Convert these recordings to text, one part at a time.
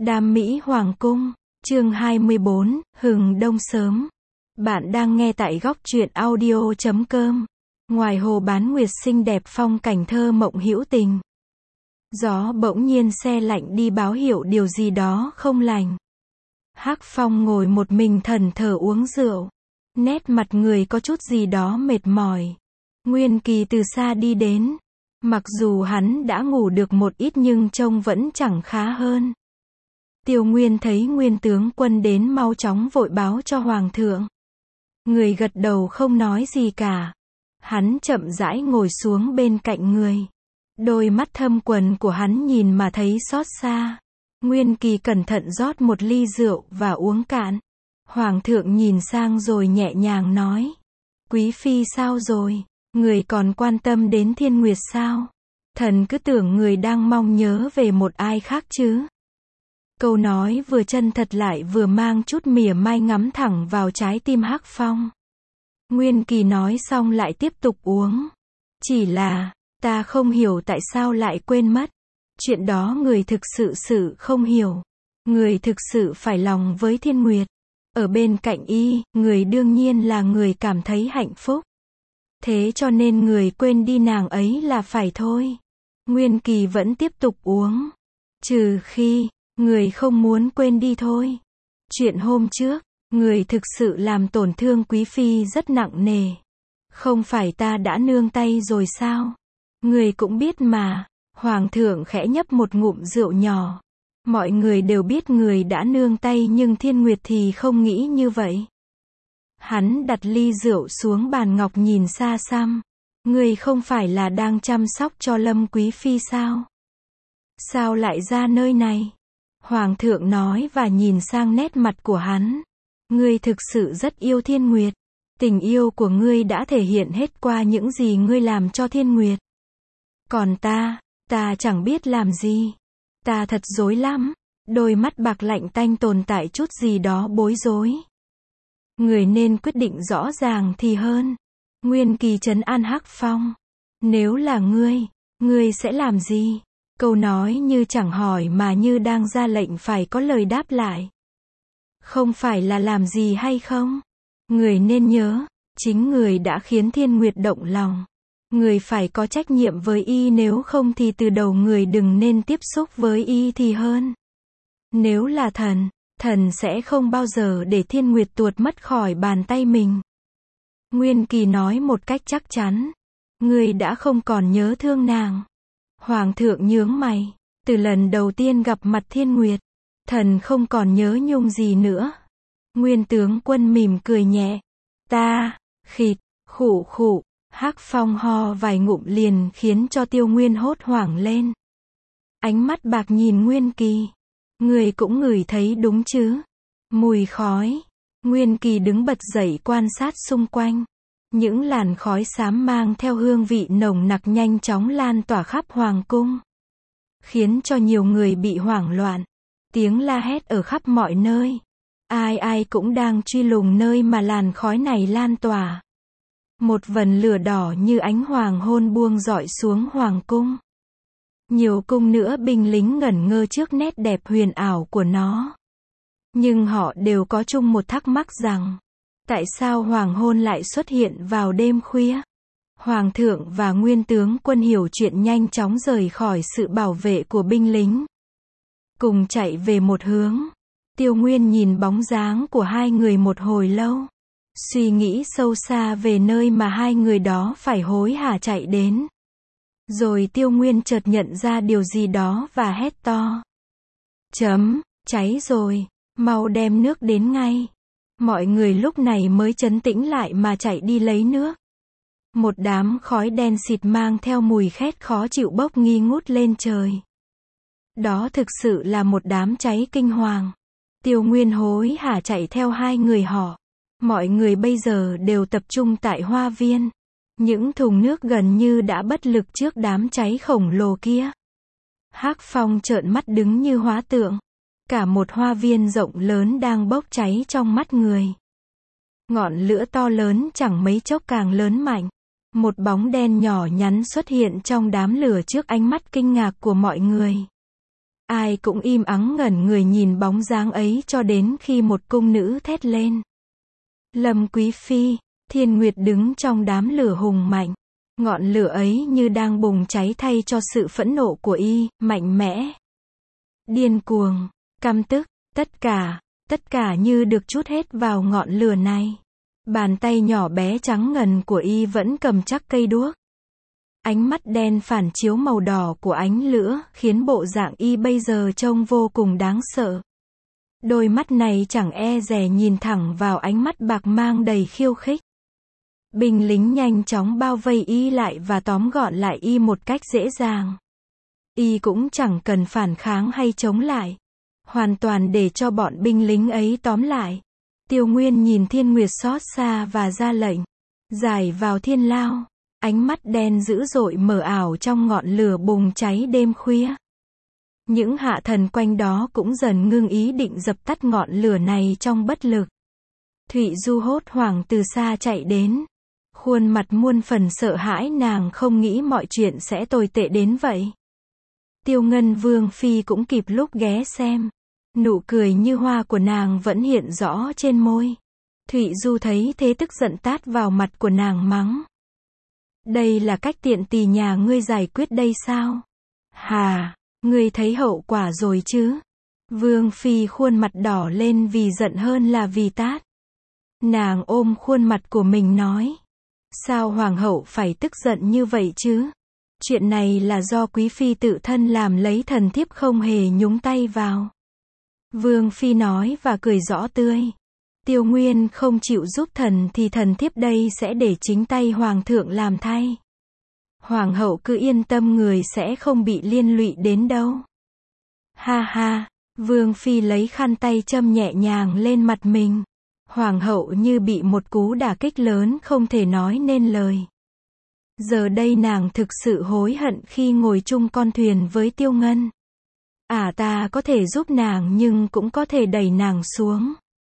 Đam Mỹ Hoàng Cung, chương 24, Hừng đông sớm. Bạn đang nghe tại góc truyện audio.com. Ngoài hồ bán nguyệt xinh đẹp phong cảnh thơ mộng hữu tình. Gió bỗng nhiên se lạnh đi báo hiệu điều gì đó không lành. Hắc Phong ngồi một mình thẫn thờ uống rượu. Nét mặt người có chút gì đó mệt mỏi. Nguyên Kỳ từ xa đi đến. Mặc dù hắn đã ngủ được một ít nhưng trông vẫn chẳng khá hơn. Tiêu Nguyên thấy Nguyên tướng quân đến mau chóng vội báo cho Hoàng thượng. Người gật đầu không nói gì cả. Hắn chậm rãi ngồi xuống bên cạnh người. Đôi mắt thâm quầng của hắn nhìn mà thấy xót xa. Nguyên Kỳ cẩn thận rót một ly rượu và uống cạn. Hoàng thượng nhìn sang rồi nhẹ nhàng nói. Quý phi sao rồi? Người còn quan tâm đến Thiên Nguyệt sao? Thần cứ tưởng người đang mong nhớ về một ai khác chứ. Câu nói vừa chân thật lại vừa mang chút mỉa mai ngắm thẳng vào trái tim Hắc Phong. Nguyên Kỳ nói xong lại tiếp tục uống. Chỉ là, ta không hiểu tại sao lại quên mất. Chuyện đó người thực sự không hiểu. Người thực sự phải lòng với Thiên Nguyệt. Ở bên cạnh y, người đương nhiên là người cảm thấy hạnh phúc. Thế cho nên người quên đi nàng ấy là phải thôi. Nguyên Kỳ vẫn tiếp tục uống. Trừ khi, người không muốn quên đi thôi. Chuyện hôm trước, người thực sự làm tổn thương quý phi rất nặng nề. Không phải ta đã nương tay rồi sao? Người cũng biết mà. Hoàng thượng khẽ nhấp một ngụm rượu nhỏ. Mọi người đều biết người đã nương tay nhưng Thiên Nguyệt thì không nghĩ như vậy. Hắn đặt ly rượu xuống bàn ngọc nhìn xa xăm. Người không phải là đang chăm sóc cho Lâm quý phi sao? Sao lại ra nơi này? Hoàng thượng nói và nhìn sang nét mặt của hắn. Ngươi thực sự rất yêu Thiên Nguyệt. Tình yêu của ngươi đã thể hiện hết qua những gì ngươi làm cho Thiên Nguyệt. Còn ta chẳng biết làm gì. Ta thật rối lắm. Đôi mắt bạc lạnh tanh tồn tại chút gì đó bối rối. Người nên quyết định rõ ràng thì hơn. Nguyên Kỳ trấn an Hắc Phong. Nếu là ngươi sẽ làm gì? Câu nói như chẳng hỏi mà như đang ra lệnh phải có lời đáp lại. Không phải là làm gì hay không? Người nên nhớ, chính người đã khiến Thiên Nguyệt động lòng. Người phải có trách nhiệm với y, nếu không thì từ đầu người đừng nên tiếp xúc với y thì hơn. Nếu là thần sẽ không bao giờ để Thiên Nguyệt tuột mất khỏi bàn tay mình. Nguyên Kỳ nói một cách chắc chắn. Người đã không còn nhớ thương nàng. Hoàng thượng nhướng mày. Từ lần đầu tiên gặp mặt Thiên Nguyệt, thần không còn nhớ nhung gì nữa. Nguyên tướng quân mỉm cười nhẹ. Ta, khịt, khụ. Hắc Phong ho vài ngụm liền khiến cho Tiêu Nguyên hốt hoảng lên. Ánh mắt bạc nhìn Nguyên Kỳ. Người cũng ngửi thấy đúng chứ? Mùi khói. Nguyên Kỳ đứng bật dậy quan sát xung quanh. Những làn khói xám mang theo hương vị nồng nặc nhanh chóng lan tỏa khắp hoàng cung. Khiến cho nhiều người bị hoảng loạn. Tiếng la hét ở khắp mọi nơi. Ai cũng đang truy lùng nơi mà làn khói này lan tỏa. Một vần lửa đỏ như ánh hoàng hôn buông rọi xuống hoàng cung. Nhiều cung nữa binh lính ngẩn ngơ trước nét đẹp huyền ảo của nó. Nhưng họ đều có chung một thắc mắc rằng, tại sao hoàng hôn lại xuất hiện vào đêm khuya? Hoàng thượng và Nguyên tướng quân hiểu chuyện nhanh chóng rời khỏi sự bảo vệ của binh lính. Cùng chạy về một hướng. Tiêu Nguyên nhìn bóng dáng của hai người một hồi lâu. Suy nghĩ sâu xa về nơi mà hai người đó phải hối hả chạy đến. Rồi Tiêu Nguyên chợt nhận ra điều gì đó và hét to. Cháy rồi, mau đem nước đến ngay. Mọi người lúc này mới trấn tĩnh lại mà chạy đi lấy nước. Một đám khói đen xịt mang theo mùi khét khó chịu bốc nghi ngút lên trời. Đó thực sự là một đám cháy kinh hoàng. Tiêu Nguyên hối hả chạy theo hai người họ. Mọi người bây giờ đều tập trung tại hoa viên. Những thùng nước gần như đã bất lực trước đám cháy khổng lồ kia. Hắc Phong trợn mắt đứng như hóa tượng. Cả một hoa viên rộng lớn đang bốc cháy trong mắt người. Ngọn lửa to lớn chẳng mấy chốc càng lớn mạnh. Một bóng đen nhỏ nhắn xuất hiện trong đám lửa trước ánh mắt kinh ngạc của mọi người. Ai cũng im ắng ngẩn người nhìn bóng dáng ấy cho đến khi một cung nữ thét lên. Lâm Quý Phi, Thiên Nguyệt đứng trong đám lửa hùng mạnh. Ngọn lửa ấy như đang bùng cháy thay cho sự phẫn nộ của y, mạnh mẽ, điên cuồng, căm tức, tất cả như được trút hết vào ngọn lửa này. Bàn tay nhỏ bé trắng ngần của y vẫn cầm chắc cây đuốc. Ánh mắt đen phản chiếu màu đỏ của ánh lửa, khiến bộ dạng y bây giờ trông vô cùng đáng sợ. Đôi mắt này chẳng e dè nhìn thẳng vào ánh mắt bạc mang đầy khiêu khích. Binh lính nhanh chóng bao vây y lại và tóm gọn lại y một cách dễ dàng. Y cũng chẳng cần phản kháng hay chống lại. Hoàn toàn để cho bọn binh lính ấy tóm lại. Tiêu Nguyên nhìn Thiên Nguyệt xót xa và ra lệnh. Giải vào thiên lao. Ánh mắt đen dữ dội mờ ảo trong ngọn lửa bùng cháy đêm khuya. Những hạ thần quanh đó cũng dần ngưng ý định dập tắt ngọn lửa này trong bất lực. Thụy Du hốt hoảng từ xa chạy đến. Khuôn mặt muôn phần sợ hãi, nàng không nghĩ mọi chuyện sẽ tồi tệ đến vậy. Tiêu Ngân Vương Phi cũng kịp lúc ghé xem. Nụ cười như hoa của nàng vẫn hiện rõ trên môi. Thụy Du thấy thế tức giận tát vào mặt của nàng mắng. Đây là cách tiện tỳ nhà ngươi giải quyết đây sao? Hà, ngươi thấy hậu quả rồi chứ? Vương Phi khuôn mặt đỏ lên vì giận hơn là vì tát. Nàng ôm khuôn mặt của mình nói. Sao hoàng hậu phải tức giận như vậy chứ? Chuyện này là do quý phi tự thân làm lấy, thần thiếp không hề nhúng tay vào. Vương Phi nói và cười rõ tươi. Tiêu Nguyên không chịu giúp thần thì thần thiếp đây sẽ để chính tay hoàng thượng làm thay. Hoàng hậu cứ yên tâm, người sẽ không bị liên lụy đến đâu. Ha ha, Vương Phi lấy khăn tay châm nhẹ nhàng lên mặt mình. Hoàng hậu như bị một cú đả kích lớn không thể nói nên lời. Giờ đây nàng thực sự hối hận khi ngồi chung con thuyền với Tiêu Ngân. Ta có thể giúp nàng nhưng cũng có thể đẩy nàng xuống.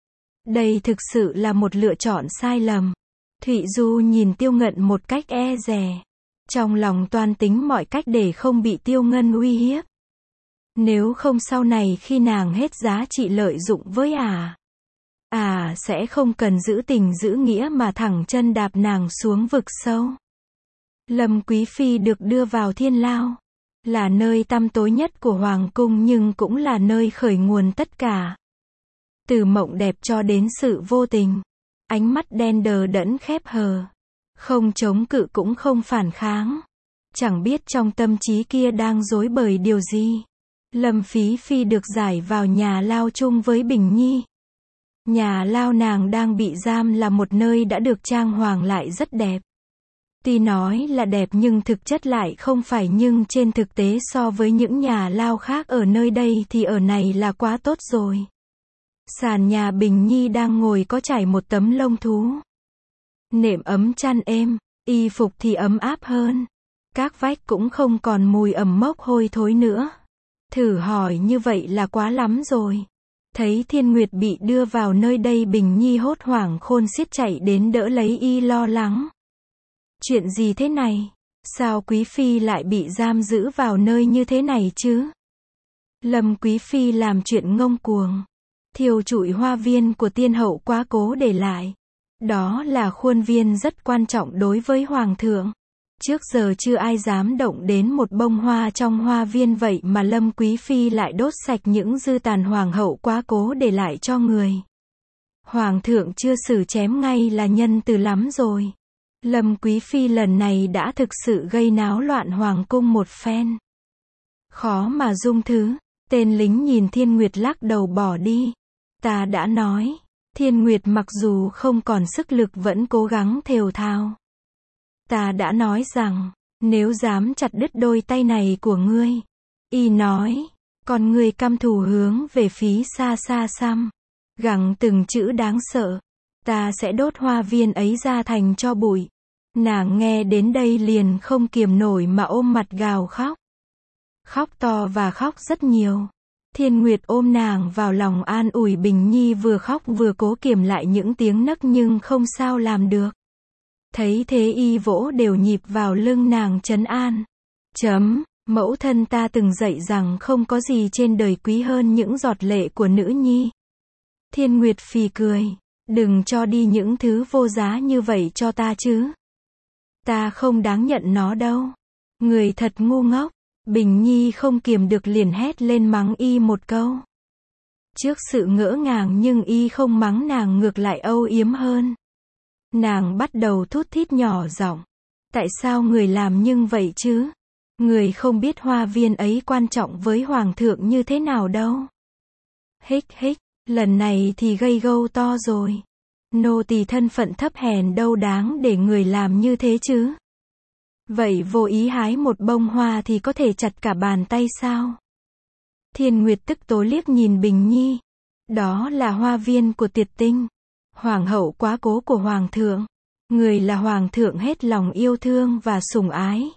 Đây thực sự là một lựa chọn sai lầm. Thụy Du nhìn Tiêu Ngân một cách e dè. Trong lòng toan tính mọi cách để không bị Tiêu Ngân uy hiếp. Nếu không sau này khi nàng hết giá trị lợi dụng với sẽ không cần giữ tình giữ nghĩa mà thẳng chân đạp nàng xuống vực sâu. Lâm Quý Phi được đưa vào thiên lao. Là nơi tăm tối nhất của hoàng cung nhưng cũng là nơi khởi nguồn tất cả. Từ mộng đẹp cho đến sự vô tình. Ánh mắt đen đờ đẫn khép hờ. Không chống cự cũng không phản kháng. Chẳng biết trong tâm trí kia đang rối bời điều gì. Lâm Phí Phi được giải vào nhà lao chung với Bình Nhi. Nhà lao nàng đang bị giam là một nơi đã được trang hoàng lại rất đẹp. Tuy nói là đẹp nhưng thực chất lại không phải, nhưng trên thực tế so với những nhà lao khác ở nơi đây thì ở này là quá tốt rồi. Sàn nhà Bình Nhi đang ngồi có trải một tấm lông thú. Nệm ấm chăn êm, y phục thì ấm áp hơn. Các vách cũng không còn mùi ẩm mốc hôi thối nữa. Thử hỏi như vậy là quá lắm rồi. Thấy Thiên Nguyệt bị đưa vào nơi đây, Bình Nhi hốt hoảng khôn xiết chạy đến đỡ lấy y, lo lắng. Chuyện gì thế này? Sao Quý Phi lại bị giam giữ vào nơi như thế này chứ? Lâm Quý Phi làm chuyện ngông cuồng. Thiêu trụi hoa viên của tiên hậu quá cố để lại. Đó là khuôn viên rất quan trọng đối với hoàng thượng. Trước giờ chưa ai dám động đến một bông hoa trong hoa viên, vậy mà Lâm Quý Phi lại đốt sạch những dư tàn hoàng hậu quá cố để lại cho người. Hoàng thượng chưa xử chém ngay là nhân từ lắm rồi. Lâm Quý Phi lần này đã thực sự gây náo loạn hoàng cung một phen. Khó mà dung thứ. Tên lính nhìn Thiên Nguyệt lắc đầu bỏ đi. Ta đã nói. Thiên Nguyệt mặc dù không còn sức lực vẫn cố gắng thều thào. Ta đã nói rằng, nếu dám chặt đứt đôi tay này của ngươi. Y nói, còn ngươi căm thù hướng về phía xa xa xăm. Gằn từng chữ đáng sợ. Ta sẽ đốt hoa viên ấy ra thành tro bụi. Nàng nghe đến đây liền không kiềm nổi mà ôm mặt gào khóc. Khóc to và khóc rất nhiều. Thiên Nguyệt ôm nàng vào lòng an ủi. Bình Nhi vừa khóc vừa cố kiềm lại những tiếng nấc nhưng không sao làm được. Thấy thế y vỗ đều nhịp vào lưng nàng trấn an. Mẫu thân ta từng dạy rằng không có gì trên đời quý hơn những giọt lệ của nữ nhi. Thiên Nguyệt phì cười. Đừng cho đi những thứ vô giá như vậy cho ta chứ. Ta không đáng nhận nó đâu. Người thật ngu ngốc. Bình Nhi không kiềm được liền hét lên mắng y một câu. Trước sự ngỡ ngàng nhưng y không mắng nàng, ngược lại âu yếm hơn. Nàng bắt đầu thút thít nhỏ giọng. Tại sao người làm nhưng vậy chứ? Người không biết hoa viên ấy quan trọng với hoàng thượng như thế nào đâu. Hích hích, lần này thì gây gâu to rồi. Nô tỳ thân phận thấp hèn đâu đáng để người làm như thế chứ. Vậy vô ý hái một bông hoa thì có thể chặt cả bàn tay sao? Thiên Nguyệt tức tối liếc nhìn Bình Nhi. Đó là hoa viên của Tiệt Tinh. Hoàng hậu quá cố của hoàng thượng. Người là hoàng thượng hết lòng yêu thương và sủng ái.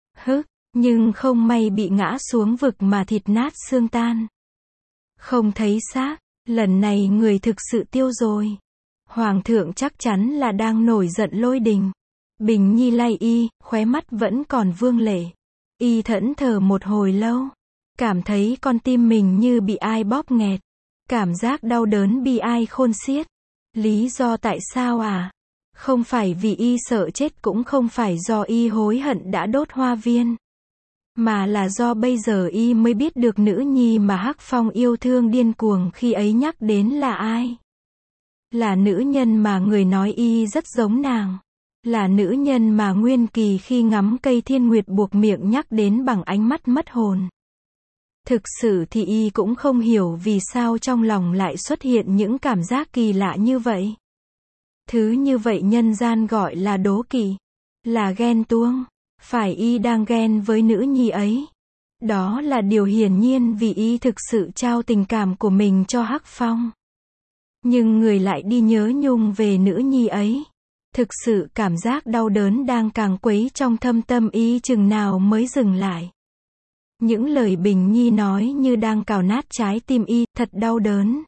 Nhưng không may bị ngã xuống vực mà thịt nát xương tan. Không thấy xác, lần này người thực sự tiêu rồi. Hoàng thượng chắc chắn là đang nổi giận lôi đình. Bình Nhi lay y, khóe mắt vẫn còn vương lệ. Y thẫn thờ một hồi lâu. Cảm thấy con tim mình như bị ai bóp nghẹt. Cảm giác đau đớn bi ai khôn xiết. Lý do tại sao à? Không phải vì y sợ chết, cũng không phải do y hối hận đã đốt hoa viên. Mà là do bây giờ y mới biết được nữ nhi mà Hắc Phong yêu thương điên cuồng khi ấy nhắc đến là ai. Là nữ nhân mà người nói y rất giống nàng. Là nữ nhân mà Nguyên Kỳ khi ngắm cây Thiên Nguyệt buộc miệng nhắc đến bằng ánh mắt mất hồn. Thực sự thì y cũng không hiểu vì sao trong lòng lại xuất hiện những cảm giác kỳ lạ như vậy. Thứ như vậy nhân gian gọi là đố kỵ, là ghen tuông. Phải y đang ghen với nữ nhi ấy. Đó là điều hiển nhiên vì y thực sự trao tình cảm của mình cho Hắc Phong. Nhưng người lại đi nhớ nhung về nữ nhi ấy. Thực sự cảm giác đau đớn đang càng quấy trong thâm tâm y, chừng nào mới dừng lại. Những lời Bình Nhi nói như đang cào nát trái tim y, thật đau đớn.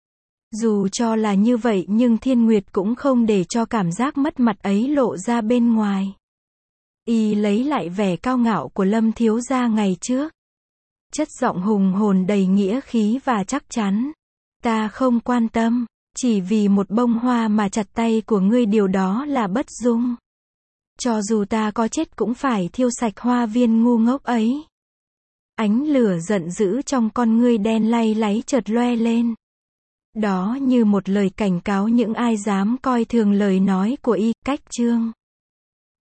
Dù cho là như vậy nhưng Thiên Nguyệt cũng không để cho cảm giác mất mặt ấy lộ ra bên ngoài. Y lấy lại vẻ cao ngạo của Lâm thiếu gia ngày trước. Chất giọng hùng hồn đầy nghĩa khí và chắc chắn. Ta không quan tâm, chỉ vì một bông hoa mà chặt tay của ngươi, điều đó là bất dung. Cho dù ta có chết cũng phải thiêu sạch hoa viên ngu ngốc ấy. Ánh lửa giận dữ trong con ngươi đen lay láy chợt loe lên. Đó như một lời cảnh cáo những ai dám coi thường lời nói của y. Cách chương